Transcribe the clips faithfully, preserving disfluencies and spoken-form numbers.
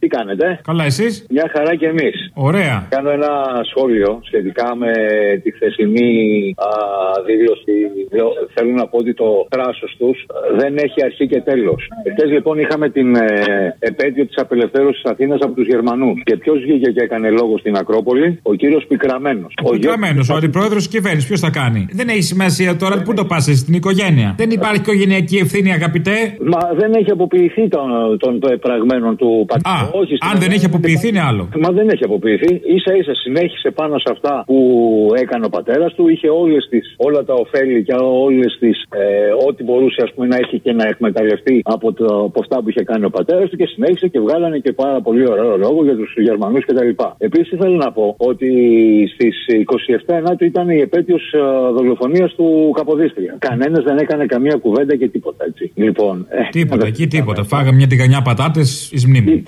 Τι κάνετε? Καλά, εσείς? Μια χαρά κι εμείς. Ωραία. Κάνω ένα σχόλιο σχετικά με τη χθεσινή α, δήλωση. Θέλω να πω ότι το θράσος τους δεν έχει αρχή και τέλος. Εχθές λοιπόν είχαμε την ε, επέτειο της απελευθέρωσης της Αθήνας από τους Γερμανούς. Και ποιος βγήκε και έκανε λόγο στην Ακρόπολη? Ο κύριος Πικραμένος. Ο Πικραμένος, ο αντιπρόεδρος της κυβέρνησης. Ποιος θα κάνει? Δεν έχει σημασία τώρα, πού το πας στην οικογένεια. Δεν υπάρχει οικογενειακή ευθύνη, αγαπητέ. Μα δεν έχει αποποιηθεί των, των πεπραγμένων του πατέρα. Α, όχι, αν δεν έχει αποποιηθεί είναι άλλο. Μα δεν έχει αποποιηθεί. Ίσα ίσα συνέχισε πάνω σε αυτά που έκανε ο πατέρας του. Είχε όλες τις, όλα τα ωφέλη και όλες τις, ε, ό,τι μπορούσε ας πούμε, να έχει και να εκμεταλλευτεί από, το, από αυτά που είχε κάνει ο πατέρας του και συνέχισε και βγάλανε και πάρα πολύ ωραίο λόγο για τους Γερμανούς κτλ. Επίσης θέλω να πω ότι στις είκοσι επτά Ενάτου ήταν η επέτειος δολοφονίας του Καποδίστρια. Κανένας δεν έκανε καμία κουβέντα και τίποτα έτσι. Λοιπόν, ε, τίποτα, εκεί τίποτα. Φάγαμε μια τηγανιά πατάτες εις μνήμη.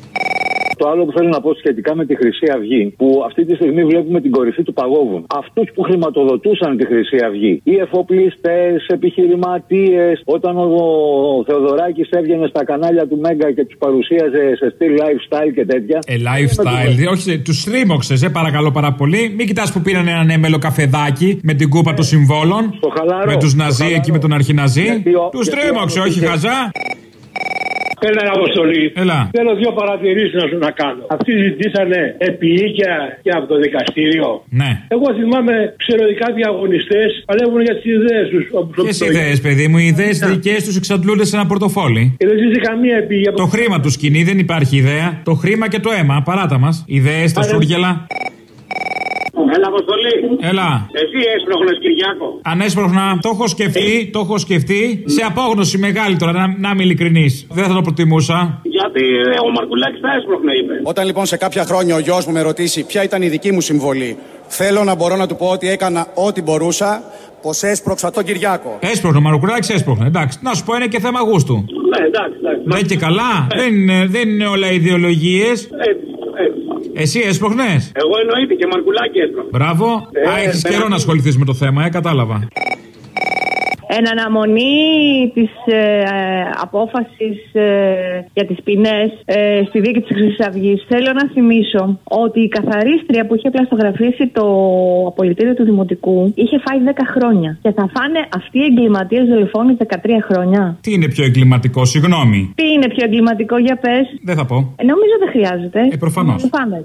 Το άλλο που θέλω να πω σχετικά με τη Χρυσή Αυγή, που αυτή τη στιγμή βλέπουμε την κορυφή του παγόβουνου. Αυτούς που χρηματοδοτούσαν τη Χρυσή Αυγή, οι εφοπλιστές, επιχειρηματίες, όταν ο Θεοδωράκης έβγαινε στα κανάλια του Μέγκα και τους παρουσίαζε σε στυλ lifestyle και τέτοια. Ε, lifestyle, όχι, τους στρίμωξε, σε παρακαλώ πάρα πολύ. Μην κοιτάς που πήραν έναν έμελο καφεδάκι με την κούπα ε, των συμβόλων. Στο χαλαρό. Με τους Ναζί εκεί με τον Αρχιναζί. Τους στρίμωξε, όχι χαζά. Έλα, Αποστολή. Έλα. Θέλω δύο παρατηρήσεις να σου να κάνω. Αυτοί ζητήσανε επίοικια και από το δικαστήριο. Ναι. Εγώ θυμάμαι ξεροδικά διαγωνιστές παλεύουν για τις ιδέες τους. Ποιες ιδέες, παιδί μου? Οι ιδέες δικές τους εξαντλούνται σε ένα πορτοφόλι. Και δεν ζήτησε καμία επίοικια. Το χρήμα του σκηνή, δεν υπάρχει ιδέα. Το χρήμα και το αίμα, παράτα μας. Ιδέες, τα σούργελα. Έλα, Αποστολή. Έλα. Εσύ έσπροχνες, Κυριάκο. Αν έσπροχνα, το έχω σκεφτεί, το έχω σκεφτεί. Σε απόγνωση μεγάλη τώρα, να, να είμαι ειλικρινής. Δεν θα το προτιμούσα. Γιατί ε, ο Μαρκουλάκης τα έσπροχνε, είπε. Όταν λοιπόν σε κάποια χρόνια ο γιος μου με ρωτήσει ποια ήταν η δική μου συμβολή, θέλω να μπορώ να του πω ότι έκανα ό,τι μπορούσα, πως έσπρωξα τον Κυριάκο. Έσπροχνε, ο Μαρκουλάκης έσπροχνε. Εντάξει, να σου πω, είναι και θέμα γούστου. Ναι, εντάξει, εντάξει. Δεν και καλά. Ε. Δεν, είναι, δεν είναι όλα ιδεολογίες. Ε. Εσύ έσπροχνες? Εγώ εννοείται και Μαρκουλάκη έσπροχνε. Μπράβο. Ε, Α, έχεις ε, καιρό ε, να ασχοληθείς με το θέμα, ε, κατάλαβα. Εν αναμονή της ε, απόφασης ε, για τις ποινές ε, στη δίκη της Χρυσής Αυγής, θέλω να θυμίσω ότι η καθαρίστρια που είχε πλαστογραφήσει το απολυτήριο του Δημοτικού είχε φάει δέκα χρόνια. Και θα φάνε αυτοί οι εγκληματίες δολοφόνοι δεκατρία χρόνια. Τι είναι πιο εγκληματικό, συγγνώμη? Τι είναι πιο εγκληματικό, για πες? Δεν θα πω. Ε, νομίζω δεν χρειάζεται. Ε, προφανώς.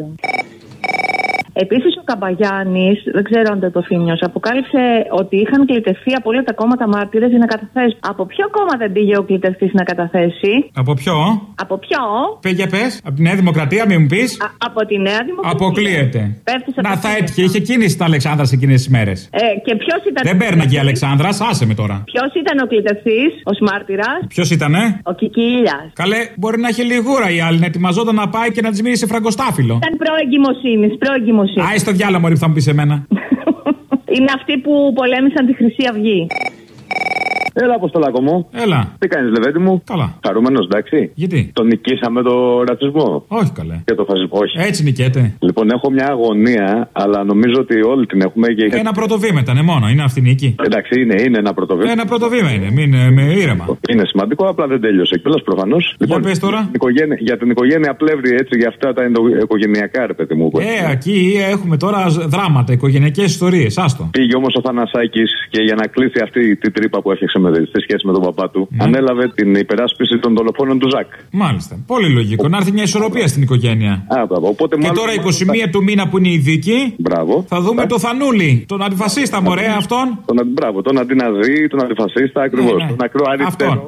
Επίσης ο Καμπαγιάννης, δεν ξέρω αν το υποφήμιος, αποκάλυψε ότι είχαν κλητευτεί από όλα τα κόμματα μάρτυρες για να καταθέσουν. Από ποιο κόμμα δεν πήγε ο κλητευτής να καταθέσει? Από ποιο? Από ποιο? Πήγε πες, από τη Νέα Δημοκρατία, μην μου πεις. Α, από τη Νέα Δημοκρατία. Αποκλείεται. Να θα έτυχε, είχε κίνηση τα Αλεξάνδρας εκείνες τις μέρες. Ε, και ποιος ήταν? Δεν πέρναγε η Αλεξάνδρας, άσε με τώρα. Ποιος ήταν ο κλητευτής, ως μάρτυρας? Ποιος ήτανε? Ο Κικίλιας. Καλέ, μπορεί να είχε λιγούρα η άλλη, να ετοιμαζόταν να πάει και να της μείνει σε φραγκοστάφυλλο. Ήταν προεγκυμοσύνης, προεγκυμοσύνης. Άι στο διάλογο, μωρή, θα μου πεις εμένα. Είναι αυτοί που πολέμησαν τη Χρυσή Αυγή. Έλα, Αποστολάκο μου. Έλα. Τι κάνεις, Λεβέντη μου? Καλά. Χαρούμενος, εντάξει? Γιατί? Τον νικήσαμε το ρατσισμό? Όχι, καλέ. Και το φασισμό, όχι. Έτσι νικέται. Λοιπόν, έχω μια αγωνία, αλλά νομίζω ότι όλοι την έχουμε και. Ένα πρωτοβήμα ήταν μόνο, είναι αυτή η νίκη. Εντάξει, είναι, είναι ένα πρωτοβήμα. Ένα πρωτοβήμα είναι, μην με ήρεμα. Είναι σημαντικό, απλά δεν τέλειωσε κιόλας προφανώς. Λοιπόν, πες τώρα. Οικογένεια, για την οικογένεια Πλεύρη, έτσι, για αυτά τα οικογενειακά, ρε παιδί μου. Ε, εκεί έχουμε τώρα δράματα, οικογενειακές ιστορίες, άστο. Πήγε όμως ο Θανασάκης και για να κλείσει αυτή την τρύπα που έφτιαξε με, στη σχέση με τον παπά του, ναι, ανέλαβε την υπεράσπιση των δολοφόνων του Ζακ. Μάλιστα. Πολύ λογικό. Ο... Να έρθει μια ισορροπία στην οικογένεια. Α, μπράβο. Οπότε, και μάλλον... τώρα είκοσι μία του μήνα που είναι η δίκη. Μπράβο. Θα δούμε το Θανούλη. Τον αντιφασίστα, μωρέ, αυτόν. Τον, μπράβο, τον αντιναζί, τον αντιφασίστα, ακριβώς. Ναι, ναι. Τον ακρό αριστερό.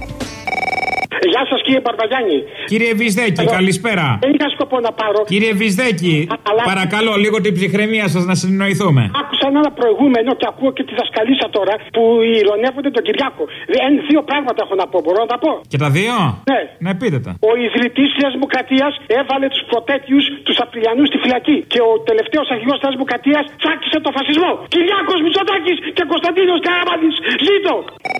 Γεια σας, κύριε Μπαρμπαγιάννη. Κύριε Βυσδέκη, καλησπέρα. Δεν είχα σκοπό να πάρω. Κύριε Βυσδέκη, αλλά... παρακαλώ λίγο την ψυχραιμία σας να συνεννοηθούμε. Άκουσα ένα προηγούμενο και ακούω και τη δασκαλίσσα τώρα που ηρωνεύονται τον Κυριάκο. Εν, δύο πράγματα έχω να πω, μπορώ να τα πω. Και τα δύο? Ναι. Ναι, πείτε τα. Ο ιδρυτής της Νέας Δημοκρατίας έβαλε τους προτέτειους, τους Απριλιανούς στη φυλακή. Και ο τελευταίος αρχηγός της Νέας Δημοκρατίας τσάκισε το φασισμό. Κυριάκος Μητσοτάκης και Κωνσταντίνος Καραμάνης. Ζήτω!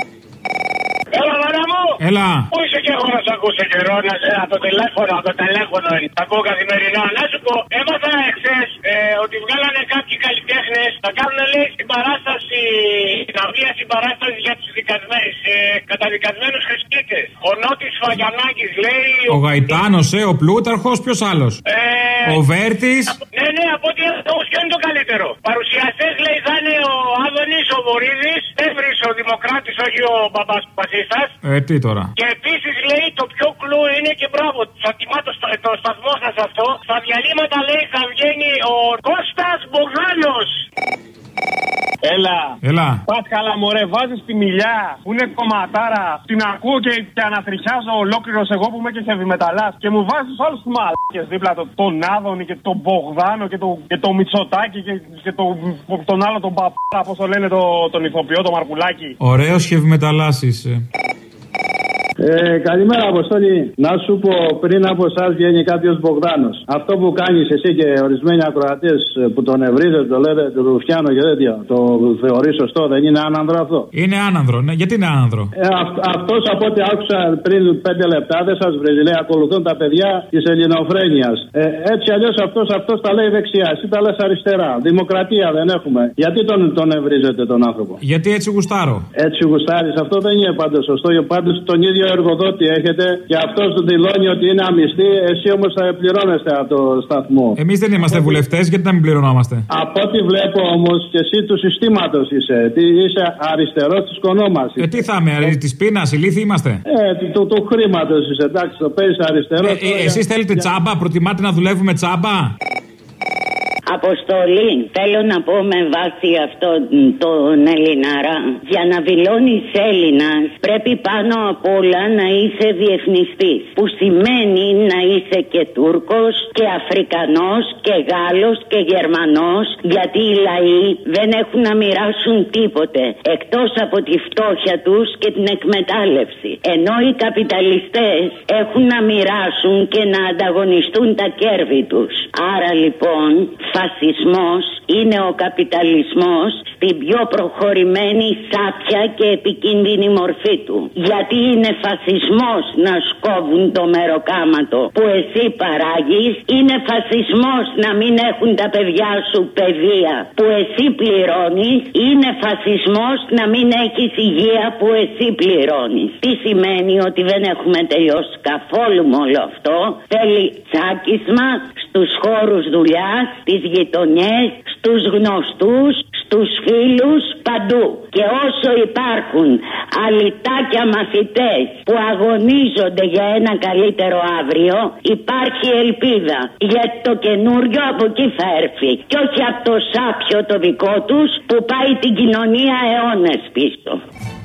Έλα, μάνα μου! Έλα! Πού είσαι και εγώ να σ' ακούσω καιρό, να σε από το τηλέφωνο, από το τηλέφωνο. Θα ακούω καθημερινά. Να σου πω, έμαθα εχθές ε, ότι βγάλανε κάποιοι καλλιτέχνες καλλιτέχνες θα κάνουν, λέει, στην παράσταση, την αυλία συμπαράσταση για τους δικασμένους, ε, καταδικασμένους χρηστήτες. Ο Νότης Φαγιανάκης, λέει. Ο, ο Γαϊτάνος, ε, ο Πλούταρχος, ποιος άλλος. Ε, ο Βέρτης. Ναι, ναι, από ό,τι όμως ποιο είναι το καλύτερο. Παρουσιαστές, λέει, θα είναι ο Άδωνης, ο Βορίδης, Εύρης ο Δημοκράτης, όχι ο Μπαμπάς Πασίστας. Ε, τι τώρα. Και επίσης, λέει, το πιο κλου είναι και μπράβο. Θα τιμάτε το, το σταθμό σας αυτό. Στα διαλύματα, λέει, θα βγαίνει ο Κώστας Μπογδάνος. Έλα. Έλα. Πας καλά, μωρέ, βάζεις τη Μιλιά που είναι κομματάρα. Την ακούω και, και ανατριχιάζω ολόκληρος εγώ που είμαι και χεβιμεταλλάς. Και μου βάζεις όλους τους μαλάκες δίπλα. Το, τον Άδωνη και τον Μπογδάνο και, το, και το Μητσοτάκη και, και το, τον άλλο τον Παπάρα, πώς το λένε, το, τον ηθοποιό, το Μαρκουλάκη. Ωραίος χεβιμεταλλάς είσαι. Ε, καλημέρα, Αποστόλη. Να σου πω, πριν από εσάς βγαίνει κάποιος Μπογδάνος. Αυτό που κάνεις εσύ και ορισμένοι ακροατές που τον ευρίζετε, το λέτε του Ρουφιάνο και τέτοια, το θεωρείς σωστό, δεν είναι άνανδρο αυτό? Είναι άνανδρο, ναι. Γιατί είναι άνανδρο? Ε, αυ, αυτός από ό,τι άκουσα πριν πέντε λεπτά δεν σας βρίζει. Λέει ακολουθούν τα παιδιά της ελληνοφρένειας. Ε, έτσι αλλιώς αυτός, αυτός τα λέει δεξιά, εσύ τα λες αριστερά. Δημοκρατία δεν έχουμε. Γιατί τον, τον ευρίζετε τον άνθρωπο? Γιατί έτσι γουστάρω. Έτσι γουστάρεις, αυτό δεν είναι πάντως σωστό. Πάντως τον ίδιο εργοδότη έχετε και αυτός του δηλώνει ότι είναι αμυστή, εσύ όμως θα πληρώνεστε από το σταθμό. Εμείς δεν είμαστε βουλευτές, γιατί να μην πληρωνόμαστε? Από ό,τι βλέπω όμως και εσύ του συστήματος είσαι. Τι, είσαι αριστερός της κονόμας. Ε, τι θα είμαι, ε, της πείνας, ηλίθιοι είμαστε. Ε, του, του χρήματος είσαι, εντάξει, το παίζεις αριστερό. Ε, ε, εσείς θέλετε τσάμπα, προτιμάτε να δουλεύουμε τσάμπα? Αποστολή, θέλω να πω με βάση αυτό τον Ελληναρά. Για να δηλώνεις Έλληνας πρέπει πάνω απ' όλα να είσαι διεθνιστής. Που σημαίνει να είσαι και Τούρκος και Αφρικανός και Γάλλος και Γερμανός. Γιατί οι λαοί δεν έχουν να μοιράσουν τίποτε εκτός από τη φτώχεια τους και την εκμετάλλευση. Ενώ οι καπιταλιστές έχουν να μοιράσουν και να ανταγωνιστούν τα κέρδη τους. Άρα λοιπόν φασισμός είναι ο καπιταλισμός στην πιο προχωρημένη σάπια και επικίνδυνη μορφή του. Γιατί είναι φασισμός να σκόβουν το μεροκάματο που εσύ παράγεις, είναι φασισμός να μην έχουν τα παιδιά σου παιδεία που εσύ πληρώνεις, είναι φασισμός να μην έχεις υγεία που εσύ πληρώνεις. Τι σημαίνει ότι δεν έχουμε τελειώσει καθόλου με όλο αυτό. Θέλει τσάκισμα στους χώρους δουλειάς, στις γειτονιές, στους γνωστούς, στους φίλους, παντού. Και όσο υπάρχουν αλυτάκια μαθητές που αγωνίζονται για ένα καλύτερο αύριο, υπάρχει ελπίδα. Γιατί το καινούριο από εκεί θα έρθει. Και όχι από το σάπιο το δικό τους που πάει την κοινωνία αιώνες πίσω.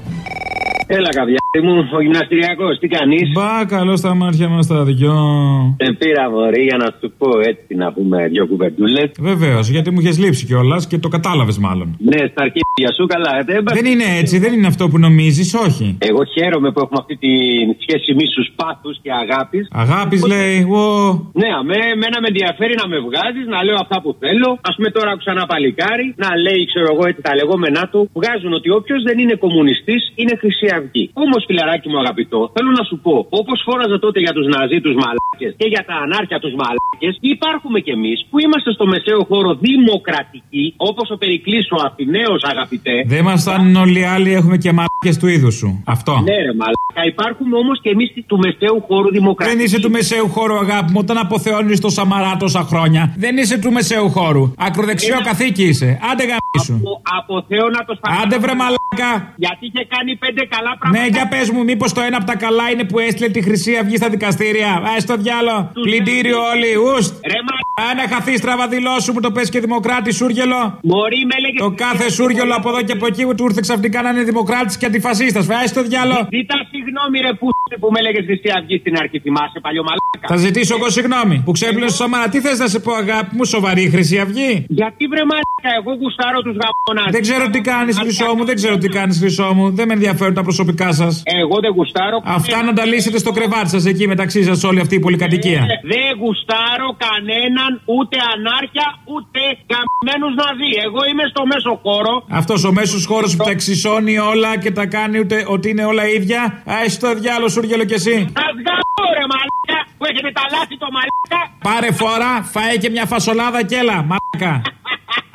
Έλα, καβιάρι μου, ο γυμναστηριακός, τι κάνεις? Μπα, καλό στα μάτια μας τα δυο. Σε πήρα, μωρή, για να σου πω έτσι να πούμε δυο κουβεντούλες. Βεβαίως, γιατί μου είχες λείψει κιόλας και το κατάλαβες μάλλον. Ναι, στα αρχίδια σου, καλά. Δεν, δεν είναι έτσι, δεν είναι αυτό που νομίζεις, όχι. Εγώ χαίρομαι που έχουμε αυτή τη σχέση μίσους, πάθους και αγάπης. Αγάπης Οπότε... λέει, ο... Ναι, αμέ, εμένα με ενδιαφέρει να με βγάζεις, να λέω αυτά που θέλω. Ας πούμε τώρα άκουσα ένα παλικάρι να λέει, ξέρω εγώ, έτσι τα λεγόμενά του. Βγάζουν ότι όποιος δεν είναι κομμουνιστής είναι Χρυσή Αυγή. Όμως, φιλαράκι μου αγαπητό, θέλω να σου πω, όπως φόραζα τότε για τους Ναζί τους μαλάκες και για τα ανάρχια τους μαλάκες, υπάρχουμε κι εμείς που είμαστε στο μεσαίο χώρο δημοκρατικοί, όπως ο Περικλής ο Αθηναίος, αγαπητέ. Δεν μας φτάνουν όλοι οι άλλοι, έχουμε και μαλάκες του είδους σου. Αυτό. Ναι, ρε μαλάκα, υπάρχουμε όμως κι εμείς του μεσαίου χώρου δημοκρατικοί. Δεν είσαι του μεσαίου χώρου, αγάπη μου, όταν αποθεώνεις το Σαμαρά τόσα χρόνια. Δεν είσαι του μεσαίου χώρου. Ακροδεξιό Ένα... καθήκη είσαι. Άντε γαμίσου. Απο... Αποθέωνα το Σαμαρά. Άντε βρε μαλάκα. Γιατί είχε κάνει πέντε καλά πράγματα. Ναι, για πες μου, μήπως το ένα από τα καλά είναι που έστειλε τη Χρυσή Αυγή στα δικαστήρια. Α, στο διάλο. Πλυντήριο όλοι. Ουστ. Αν χαθεί στραβαδηλώσου μου το πες και δημοκράτη σούργελο. Μωρή με λέγε. Το κάθε σούργελο από εδώ και από εκεί του ήρθε ξαφνικά να είναι δημοκράτης και αντιφασίστας. Α, στο διάλο. Ζητά συγγνώμη ρε που, που με λέγε Χρυσή Αυγή στην αρχή, θυμάσαι παλιό μαλάκα. Θα ζητήσω εγώ συγγνώμη που ξέπλυνε στο Σαμαρά. Τι θες να σε πω, αγάπη μου, σοβαρή Χρυσή Αυγή? Γιατί βρε μαλάκα, εγώ γουστάρω τους γαμώνας. Δεν ξέρω τι κάνεις, Χρυσό μου, δεν ξέρω τι κάνεις, Χρυσό μου. Δεν με ενδιαφέρουν τα προσωπικά σας. Εγώ δεν γουστάρω. Αυτά να τα λύσετε στο κρεβάτι σας εκεί μεταξύ σας όλη αυτή η πολυκατοικία. Ε, δεν γουστάρω κανέναν, ούτε ανάρχια, ούτε καμμένους να δει. Εγώ είμαι στο μέσο χώρο. Αυτός ο μέσος χώρος που τα εξισώνει όλα και τα κάνει ούτε ότι είναι όλα ίδια. Α, εσύ το διάλο σούργελο κι εσύ. Σας γαμώ ρε μαλάκα, που έχετε τα λάθη το μαλάκα. Πάρε φορά, φάε και μια φασολάδα κι έλα, μαλάκα. Άντε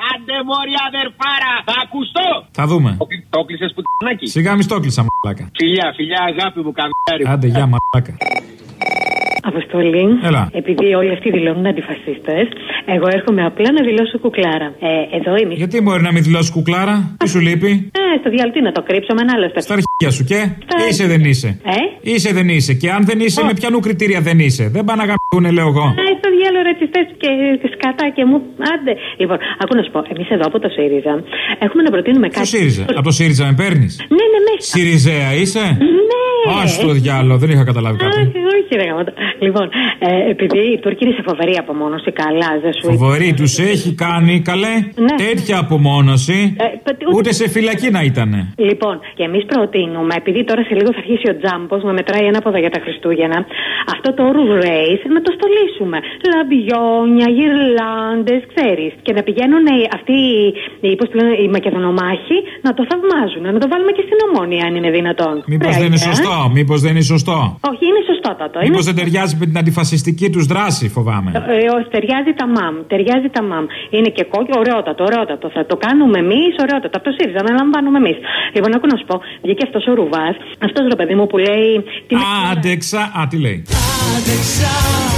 μόρια αδερφάρα. Θα ακουστώ. Θα δούμε. Το κλείσες πουτανάκι. Σιγά μη το κλείσα, μαλάκα. Φιλιά, φιλιά, αγάπη μου, καμιάρι. Άντε, γεια, μαλάκα. Αποστολή, Έλα. επειδή όλοι αυτοί δηλώνουν αντιφασίστες, εγώ έρχομαι απλά να δηλώσω κουκλάρα. Ε, εδώ είμαι. Γιατί μπορεί να μην δηλώσει κουκλάρα, τι σου λείπει? Ε, στο διαλυτή να το κρύψω με ένα άλλο στεφ. Στα αρχίδια σου και. Στα... Είσαι δεν είσαι. Ε? Είσαι δεν είσαι. Και αν δεν είσαι, oh. με ποιανού κριτήρια δεν είσαι. Δεν πάνε να γαμπτούνε, λέω εγώ. Ε, στο διάλογο ρατσιστές και σκατά και μου. Άντε. Λοιπόν, ακούω να σου πω, εμείς εδώ από το ΣΥΡΙΖΑ έχουμε να προτείνουμε κάτι. Το ΣΥΡΙΖΑ. Από το ΣΥΡΙΖΑ με παίρνει. Ναι, ναι, μέσα. ΣΥΡΙΖΑ είσαι. Ναι. Όχι το διάλογο, δεν είχα καταλάβει κάτι. Όχι, ρε γαμώτο. Λοιπόν, ε, επειδή η Τούρκοι είναι σε φοβερή απομόνωση, καλά, δεν σου. Φοβερή, του έχει κάνει καλέ. Ναι. Τέτοια απομόνωση. Ε, ούτε σε φυλακή να ήτανε. Λοιπόν, και εμείς προτείνουμε, επειδή τώρα σε λίγο θα αρχίσει ο Τζάμπος να μετράει ανάποδα για τα Χριστούγεννα, αυτό το όρου race να το στολίσουμε. Λαμπιόνια, γυρλάντες, ξέρεις. Και να πηγαίνουν αυτοί οι, πώς λένε, οι Μακεδονομάχοι να το θαυμάζουν. Να το βάλουμε και στην Ομόνια, αν είναι δυνατόν. Μήπως δεν είναι σωστό, μήπως δεν είναι σωστό. Όχι, είναι σωστότατο. Μήπως δεν ταιριάζει με την αντιφασιστική τους δράση, φοβάμαι. Ε, ε, ταιριάζει τα μαμ. Ταιριάζει τα μαμ. Είναι και κόκκινο, ωραιότατο, ωραιότατο. Θα το κάνουμε εμείς, ωραιότατο. Από το ΣΥΡΙΖΑ να λαμβάνουμε εμείς. Λοιπόν, άκου να σου πω, βγήκε αυτός ο Ρουβάς, αυτός ρε παιδί μου που λέει. Άντεξα. Α, τι λέει. Άντεξα.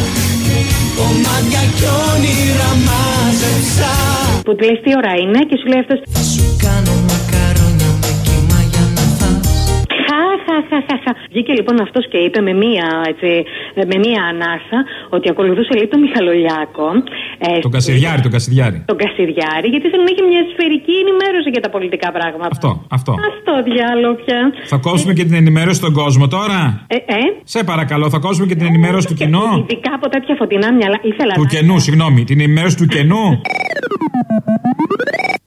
Κομμάτια κι όνειρα μάζεψα. Που του λέει τι ώρα είναι και σου λέει αυτός. Θα σου κάνω μακαρόνια με κύμα για να φας. Χαχαχαχαχα. Βγήκε λοιπόν αυτός και είπε με μία, έτσι, με μία ανάσα ότι ακολουθούσε λέει τον Μιχαλολιάκο. Ε, τον Κασιδιάρη, τον Κασιδιάρη. Τον Κασιδιάρη, γιατί θέλουν να έχει μια σφαιρική ενημέρωση για τα πολιτικά πράγματα. Αυτό, αυτό. Αυτό διάλογο πια. Θα κόψουμε ε, και την ενημέρωση στον κόσμο τώρα. Ε, ε. Σε παρακαλώ, θα κόψουμε και την ενημέρωση ε, του κοινού. Ειδικά από τέτοια φωτεινά μυαλά. Ήθελα του να... κενού, συγγνώμη, την ενημέρωση του κενού.